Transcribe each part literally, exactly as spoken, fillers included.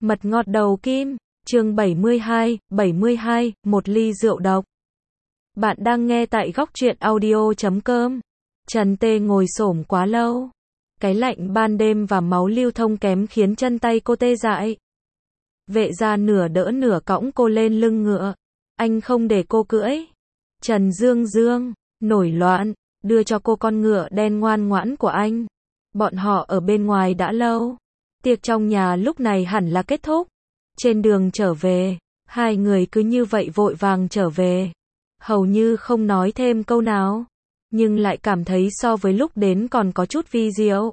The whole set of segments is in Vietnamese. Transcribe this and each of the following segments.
Mật ngọt đầu kim, chương bảy mươi hai, bảy mươi hai, một ly rượu độc. Bạn đang nghe tại góc truyện audio chấm com. Trần Tê ngồi xổm quá lâu. Cái lạnh ban đêm và máu lưu thông kém khiến chân tay cô tê dại. Vệ gia nửa đỡ nửa cõng cô lên lưng ngựa. Anh không để cô cưỡi. Trần Dương Dương, nổi loạn, đưa cho cô con ngựa đen ngoan ngoãn của anh. Bọn họ ở bên ngoài đã lâu. Tiệc trong nhà lúc này hẳn là kết thúc. Trên đường trở về, hai người cứ như vậy vội vàng trở về. Hầu như không nói thêm câu nào. Nhưng lại cảm thấy so với lúc đến còn có chút vi diệu.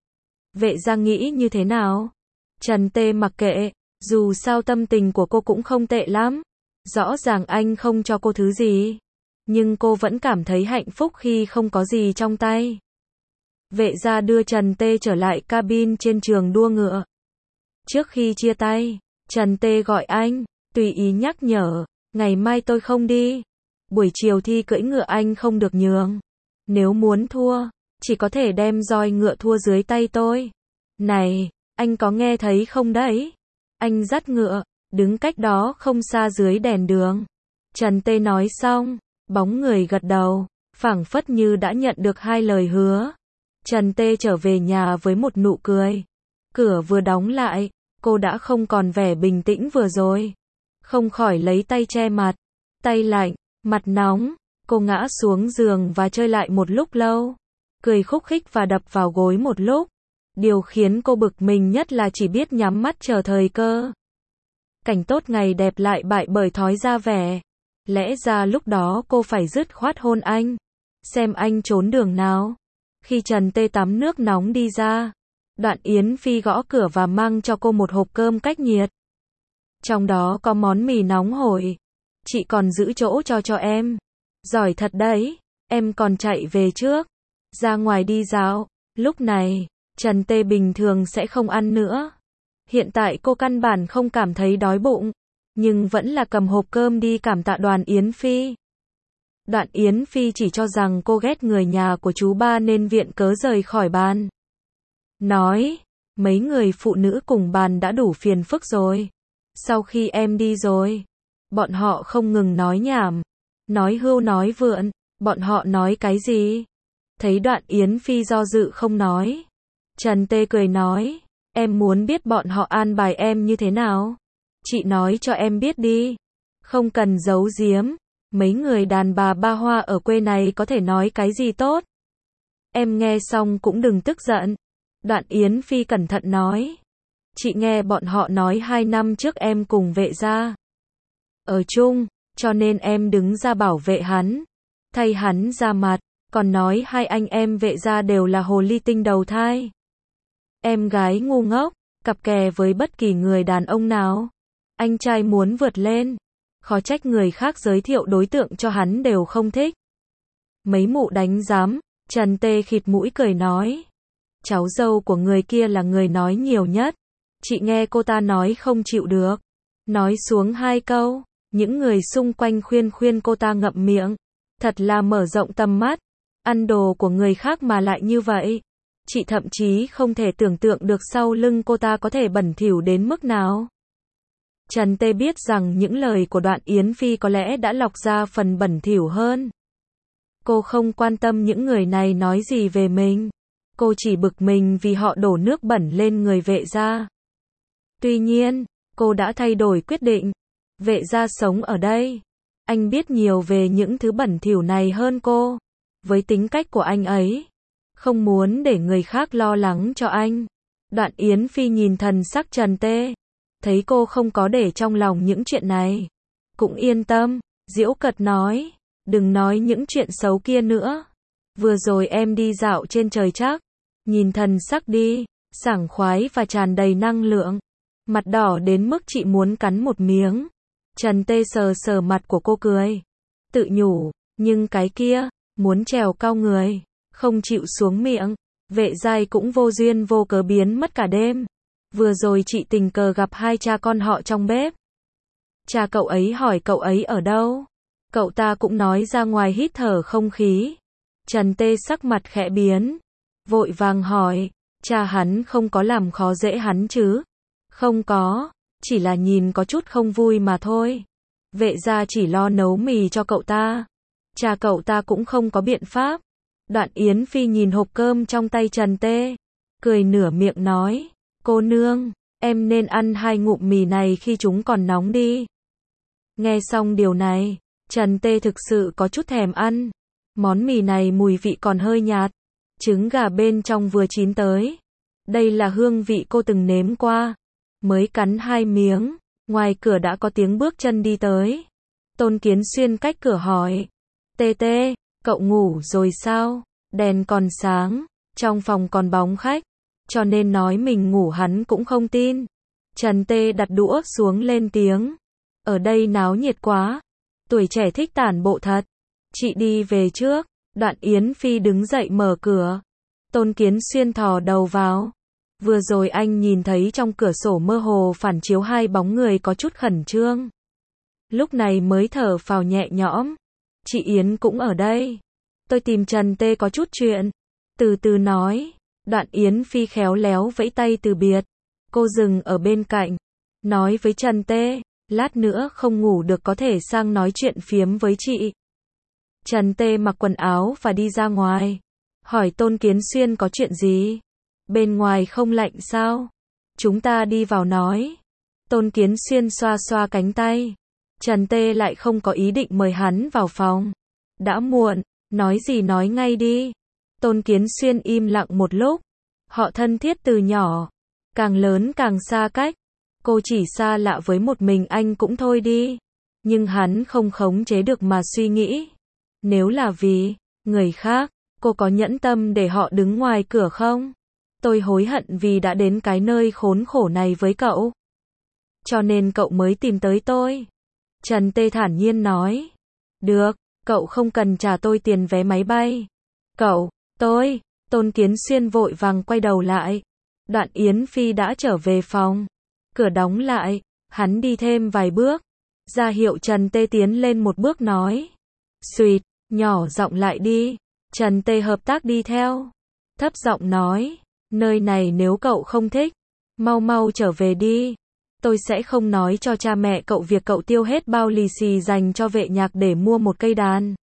Vệ gia nghĩ như thế nào? Trần Tê mặc kệ, dù sao tâm tình của cô cũng không tệ lắm. Rõ ràng anh không cho cô thứ gì. Nhưng cô vẫn cảm thấy hạnh phúc khi không có gì trong tay. Vệ gia đưa Trần Tê trở lại cabin trên trường đua ngựa. Trước khi chia tay, Trần Tê gọi anh, tùy ý nhắc nhở, ngày mai tôi không đi. Buổi chiều thi cưỡi ngựa anh không được nhường. Nếu muốn thua, chỉ có thể đem roi ngựa thua dưới tay tôi. Này, anh có nghe thấy không đấy? Anh dắt ngựa, đứng cách đó không xa dưới đèn đường. Trần Tê nói xong, bóng người gật đầu, phảng phất như đã nhận được hai lời hứa. Trần Tê trở về nhà với một nụ cười. Cửa vừa đóng lại, cô đã không còn vẻ bình tĩnh vừa rồi. Không khỏi lấy tay che mặt. Tay lạnh, mặt nóng. Cô ngã xuống giường và chơi lại một lúc lâu. Cười khúc khích và đập vào gối một lúc. Điều khiến cô bực mình nhất là chỉ biết nhắm mắt chờ thời cơ. Cảnh tốt ngày đẹp lại bại bởi thói ra vẻ. Lẽ ra lúc đó cô phải dứt khoát hôn anh. Xem anh trốn đường nào. Khi Trần Tê tắm nước nóng đi ra, Đoạn Yến Phi gõ cửa và mang cho cô một hộp cơm cách nhiệt. Trong đó có món mì nóng hổi. Chị còn giữ chỗ cho cho em. Giỏi thật đấy, em còn chạy về trước. Ra ngoài đi dạo. Lúc này, Trần Tê bình thường sẽ không ăn nữa. Hiện tại cô căn bản không cảm thấy đói bụng. Nhưng vẫn là cầm hộp cơm đi cảm tạ Đoàn Yến Phi. Đoạn Yến Phi chỉ cho rằng cô ghét người nhà của chú ba nên viện cớ rời khỏi bàn. Nói, mấy người phụ nữ cùng bàn đã đủ phiền phức rồi. Sau khi em đi rồi, bọn họ không ngừng nói nhảm. Nói hưu nói vượn, bọn họ nói cái gì? Thấy Đoạn Yến Phi do dự không nói. Trần Tê cười nói, em muốn biết bọn họ an bài em như thế nào? Chị nói cho em biết đi. Không cần giấu giếm. Mấy người đàn bà ba hoa ở quê này có thể nói cái gì tốt. Em nghe xong cũng đừng tức giận. Đoạn Yến Phi cẩn thận nói. Chị nghe bọn họ nói hai năm trước em cùng vệ gia ở chung, cho nên em đứng ra bảo vệ hắn. Thay hắn ra mặt, còn nói hai anh em vệ gia đều là hồ ly tinh đầu thai. Em gái ngu ngốc, cặp kè với bất kỳ người đàn ông nào. Anh trai muốn vượt lên. Khó trách người khác giới thiệu đối tượng cho hắn đều không thích. Mấy mụ đánh giám, Trần Tê khịt mũi cười nói. Cháu dâu của người kia là người nói nhiều nhất. Chị nghe cô ta nói không chịu được. Nói xuống hai câu, những người xung quanh khuyên khuyên cô ta ngậm miệng. Thật là mở rộng tầm mắt. Ăn đồ của người khác mà lại như vậy. Chị thậm chí không thể tưởng tượng được sau lưng cô ta có thể bẩn thỉu đến mức nào. Trần Tê biết rằng những lời của Đoạn Yến Phi có lẽ đã lọc ra phần bẩn thỉu hơn. Cô không quan tâm những người này nói gì về mình. Cô chỉ bực mình vì họ đổ nước bẩn lên người vệ gia. Tuy nhiên, cô đã thay đổi quyết định. Vệ gia sống ở đây. Anh biết nhiều về những thứ bẩn thỉu này hơn cô. Với tính cách của anh ấy, không muốn để người khác lo lắng cho anh. Đoạn Yến Phi nhìn thần sắc Trần Tê. Thấy cô không có để trong lòng những chuyện này. Cũng yên tâm, giễu cợt nói. Đừng nói những chuyện xấu kia nữa. Vừa rồi em đi dạo trên trời chắc. Nhìn thần sắc đi, sảng khoái và tràn đầy năng lượng. Mặt đỏ đến mức chị muốn cắn một miếng. Trần Tê sờ sờ mặt của cô cười. Tự nhủ, nhưng cái kia, muốn trèo cao người, không chịu xuống miệng. Vệ giai cũng vô duyên vô cớ biến mất cả đêm. Vừa rồi chị tình cờ gặp hai cha con họ trong bếp. Cha cậu ấy hỏi cậu ấy ở đâu. Cậu ta cũng nói ra ngoài hít thở không khí. Trần Tê sắc mặt khẽ biến. Vội vàng hỏi, cha hắn không có làm khó dễ hắn chứ? Không có, chỉ là nhìn có chút không vui mà thôi. Vệ gia chỉ lo nấu mì cho cậu ta. Cha cậu ta cũng không có biện pháp. Đoạn Yến Phi nhìn hộp cơm trong tay Trần Tê, cười nửa miệng nói, cô nương, em nên ăn hai ngụm mì này khi chúng còn nóng đi. Nghe xong điều này, Trần Tê thực sự có chút thèm ăn. Món mì này mùi vị còn hơi nhạt, trứng gà bên trong vừa chín tới. Đây là hương vị cô từng nếm qua. Mới cắn hai miếng, ngoài cửa đã có tiếng bước chân đi tới. Tôn Kiến Xuyên cách cửa hỏi, Tê Tê, cậu ngủ rồi sao? Đèn còn sáng, trong phòng còn bóng khách, cho nên nói mình ngủ hắn cũng không tin. Trần Tê đặt đũa xuống lên tiếng, ở đây náo nhiệt quá, tuổi trẻ thích tản bộ thật. Chị đi về trước. Đoạn Yến Phi đứng dậy mở cửa. Tôn Kiến Xuyên thò đầu vào. Vừa rồi anh nhìn thấy trong cửa sổ mơ hồ phản chiếu hai bóng người có chút khẩn trương. Lúc này mới thở phào nhẹ nhõm. Chị Yến cũng ở đây. Tôi tìm Trần Tê có chút chuyện. Từ từ nói. Đoạn Yến Phi khéo léo vẫy tay từ biệt. Cô dừng ở bên cạnh. Nói với Trần Tê, lát nữa không ngủ được có thể sang nói chuyện phiếm với chị. Trần Tê mặc quần áo và đi ra ngoài. Hỏi Tôn Kiến Xuyên có chuyện gì? Bên ngoài không lạnh sao? Chúng ta đi vào nói. Tôn Kiến Xuyên xoa xoa cánh tay. Trần Tê lại không có ý định mời hắn vào phòng. Đã muộn, nói gì nói ngay đi. Tôn Kiến Xuyên im lặng một lúc. Họ thân thiết từ nhỏ. Càng lớn càng xa cách. Cô chỉ xa lạ với một mình anh cũng thôi đi. Nhưng hắn không khống chế được mà suy nghĩ. Nếu là vì người khác, cô có nhẫn tâm để họ đứng ngoài cửa không? Tôi hối hận vì đã đến cái nơi khốn khổ này với cậu. Cho nên cậu mới tìm tới tôi. Trần Tê thản nhiên nói. Được, cậu không cần trả tôi tiền vé máy bay. Cậu, tôi, Tôn Kiến Xuyên vội vàng quay đầu lại. Đoạn Yến Phi đã trở về phòng. Cửa đóng lại, hắn đi thêm vài bước. Ra hiệu Trần Tê tiến lên một bước nói. Xuyệt, nhỏ giọng lại đi. Trần Tê hợp tác đi theo. Thấp giọng nói. Nơi này nếu cậu không thích, mau mau trở về đi. Tôi sẽ không nói cho cha mẹ cậu việc cậu tiêu hết bao lì xì dành cho vệ nhạc để mua một cây đàn.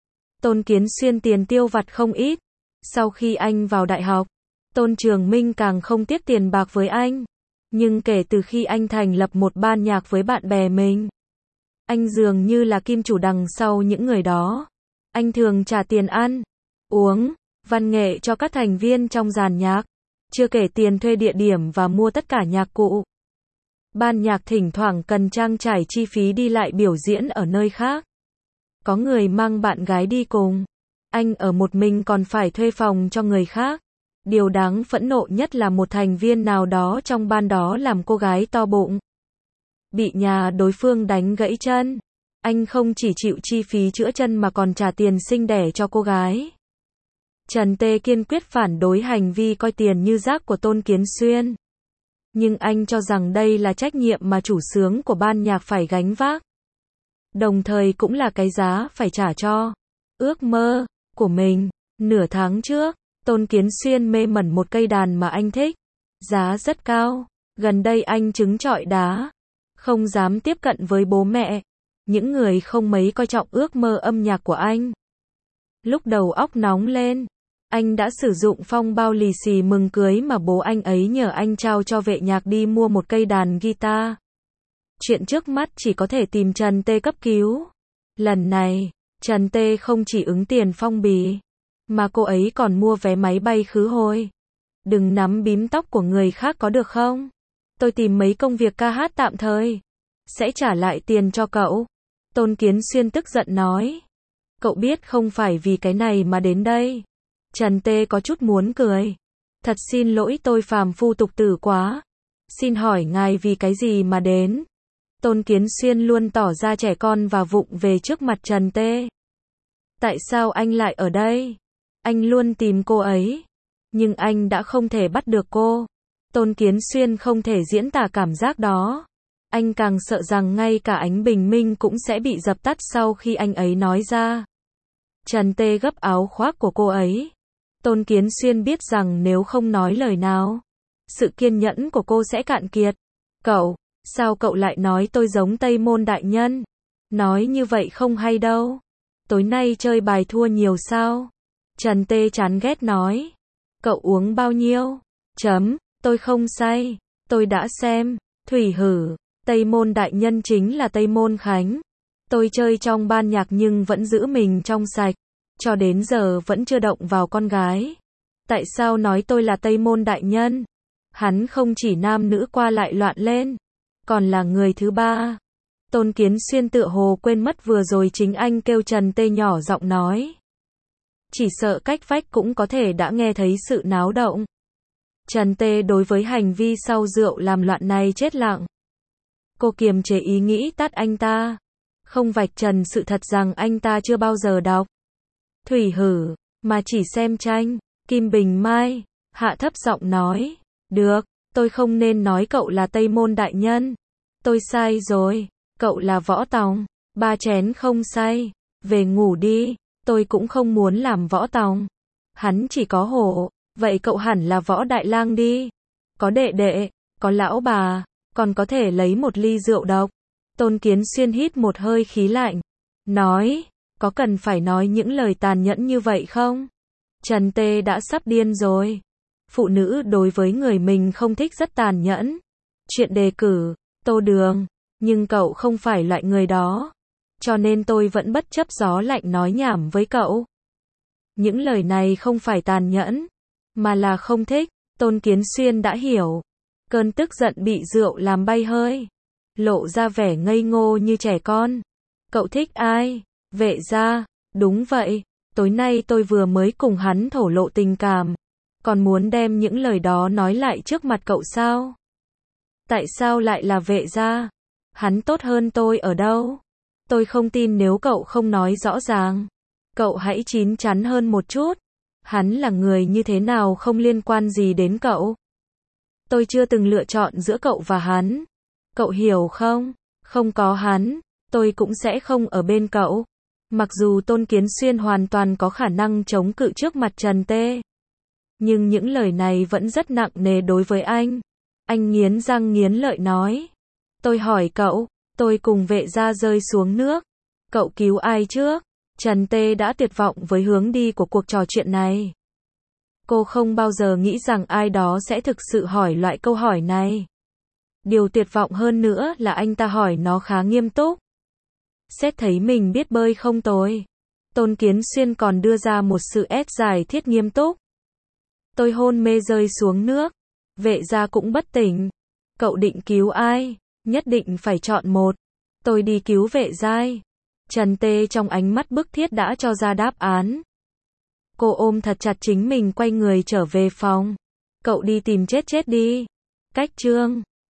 Tôn Kiến Xuyên tiền tiêu vặt không ít. Sau khi anh vào đại học, Tôn Trường Minh càng không tiếc tiền bạc với anh. Nhưng kể từ khi anh thành lập một ban nhạc với bạn bè mình, anh dường như là kim chủ đằng sau những người đó. Anh thường trả tiền ăn, uống, văn nghệ cho các thành viên trong dàn nhạc. Chưa kể tiền thuê địa điểm và mua tất cả nhạc cụ. Ban nhạc thỉnh thoảng cần trang trải chi phí đi lại biểu diễn ở nơi khác. Có người mang bạn gái đi cùng. Anh ở một mình còn phải thuê phòng cho người khác. Điều đáng phẫn nộ nhất là một thành viên nào đó trong ban đó làm cô gái to bụng. Bị nhà đối phương đánh gãy chân. Anh không chỉ chịu chi phí chữa chân mà còn trả tiền sinh đẻ cho cô gái. Trần Tê kiên quyết phản đối hành vi coi tiền như rác của Tôn Kiến Xuyên. Nhưng anh cho rằng đây là trách nhiệm mà chủ xướng của ban nhạc phải gánh vác. Đồng thời cũng là cái giá phải trả cho ước mơ của mình. Nửa tháng trước, Tôn Kiến Xuyên mê mẩn một cây đàn mà anh thích. Giá rất cao. Gần đây anh trứng trọi đá. Không dám tiếp cận với bố mẹ. Những người không mấy coi trọng ước mơ âm nhạc của anh. Lúc đầu óc nóng lên, anh đã sử dụng phong bao lì xì mừng cưới mà bố anh ấy nhờ anh trao cho vệ nhạc đi mua một cây đàn guitar. Chuyện trước mắt chỉ có thể tìm Trần Tê cấp cứu. Lần này, Trần Tê không chỉ ứng tiền phong bì, mà cô ấy còn mua vé máy bay khứ hồi. Đừng nắm bím tóc của người khác có được không? Tôi tìm mấy công việc ca hát tạm thời. Sẽ trả lại tiền cho cậu. Tôn Kiến Xuyên tức giận nói. Cậu biết không phải vì cái này mà đến đây. Trần Tê có chút muốn cười. Thật xin lỗi tôi phàm phu tục tử quá. Xin hỏi ngài vì cái gì mà đến? Tôn Kiến Xuyên luôn tỏ ra trẻ con và vụng về trước mặt Trần Tê. Tại sao anh lại ở đây? Anh luôn tìm cô ấy. Nhưng anh đã không thể bắt được cô. Tôn Kiến Xuyên không thể diễn tả cảm giác đó. Anh càng sợ rằng ngay cả ánh bình minh cũng sẽ bị dập tắt sau khi anh ấy nói ra. Trần Tê gấp áo khoác của cô ấy. Tôn Kiến Xuyên biết rằng nếu không nói lời nào, sự kiên nhẫn của cô sẽ cạn kiệt. Cậu, Sao cậu lại nói tôi giống Tây Môn đại nhân? Nói như vậy không hay đâu. Tối nay chơi bài thua nhiều sao? Trần Tê chán ghét nói. Cậu uống bao nhiêu? Chấm, tôi không say. Tôi đã xem. Thủy hử, Tây Môn đại nhân chính là Tây Môn Khánh. Tôi chơi trong ban nhạc nhưng vẫn giữ mình trong sạch. Cho đến giờ vẫn chưa động vào con gái. Tại sao nói tôi là Tây Môn đại nhân? Hắn không chỉ nam nữ qua lại loạn lên, còn là người thứ ba. Tôn Kiến Xuyên tựa hồ quên mất vừa rồi chính anh kêu Trần Tê nhỏ giọng nói. Chỉ sợ cách vách cũng có thể đã nghe thấy sự náo động. Trần Tê đối với hành vi sau rượu làm loạn này chết lặng. Cô kiềm chế ý nghĩ tát anh ta. Không vạch trần sự thật rằng anh ta chưa bao giờ đọc Thủy hử, mà chỉ xem tranh. Kim Bình Mai, hạ thấp giọng nói. Được, tôi không nên nói cậu là Tây Môn đại nhân. Tôi sai rồi, cậu là Võ Tòng. Ba chén không say, về ngủ đi. Tôi cũng không muốn làm Võ Tòng. Hắn chỉ có hổ, vậy cậu hẳn là Võ Đại Lang đi. Có đệ đệ, có lão bà, còn có thể lấy một ly rượu độc. Tôn Kiến Xuyên hít một hơi khí lạnh. Nói, có cần phải nói những lời tàn nhẫn như vậy không? Trần Tê đã sắp điên rồi. Phụ nữ đối với người mình không thích rất tàn nhẫn. Chuyện đề cử, Tô Đường, nhưng cậu không phải loại người đó. Cho nên tôi vẫn bất chấp gió lạnh nói nhảm với cậu. Những lời này không phải tàn nhẫn, mà là không thích. Tôn Kiến Xuyên đã hiểu. Cơn tức giận bị rượu làm bay hơi. Lộ ra vẻ ngây ngô như trẻ con. Cậu thích ai? Vệ gia. Đúng vậy. Tối nay tôi vừa mới cùng hắn thổ lộ tình cảm. Còn muốn đem những lời đó nói lại trước mặt cậu sao? Tại sao lại là vệ gia? Hắn tốt hơn tôi ở đâu? Tôi không tin nếu cậu không nói rõ ràng. Cậu hãy chín chắn hơn một chút. Hắn là người như thế nào không liên quan gì đến cậu. Tôi chưa từng lựa chọn giữa cậu và hắn. Cậu hiểu không? Không có hắn, tôi cũng sẽ không ở bên cậu. Mặc dù Tôn Kiến Xuyên hoàn toàn có khả năng chống cự trước mặt Trần Tê. Nhưng những lời này vẫn rất nặng nề đối với anh. Anh nghiến răng nghiến lợi nói. Tôi hỏi cậu, tôi cùng vệ gia rơi xuống nước. Cậu cứu ai trước? Trần Tê đã tuyệt vọng với hướng đi của cuộc trò chuyện này. Cô không bao giờ nghĩ rằng ai đó sẽ thực sự hỏi loại câu hỏi này. Điều tuyệt vọng hơn nữa là anh ta hỏi nó khá nghiêm túc. Xét thấy mình biết bơi không tồi. Tôn Kiến Xuyên còn đưa ra một sự ép giải thiết nghiêm túc. Tôi hôn mê rơi xuống nước. Vệ gia cũng bất tỉnh. Cậu định cứu ai? Nhất định phải chọn một. Tôi đi cứu vệ giai. Trần Tê trong ánh mắt bức thiết đã cho ra đáp án. Cô ôm thật chặt chính mình quay người trở về phòng. Cậu đi tìm chết chết đi. Cách chương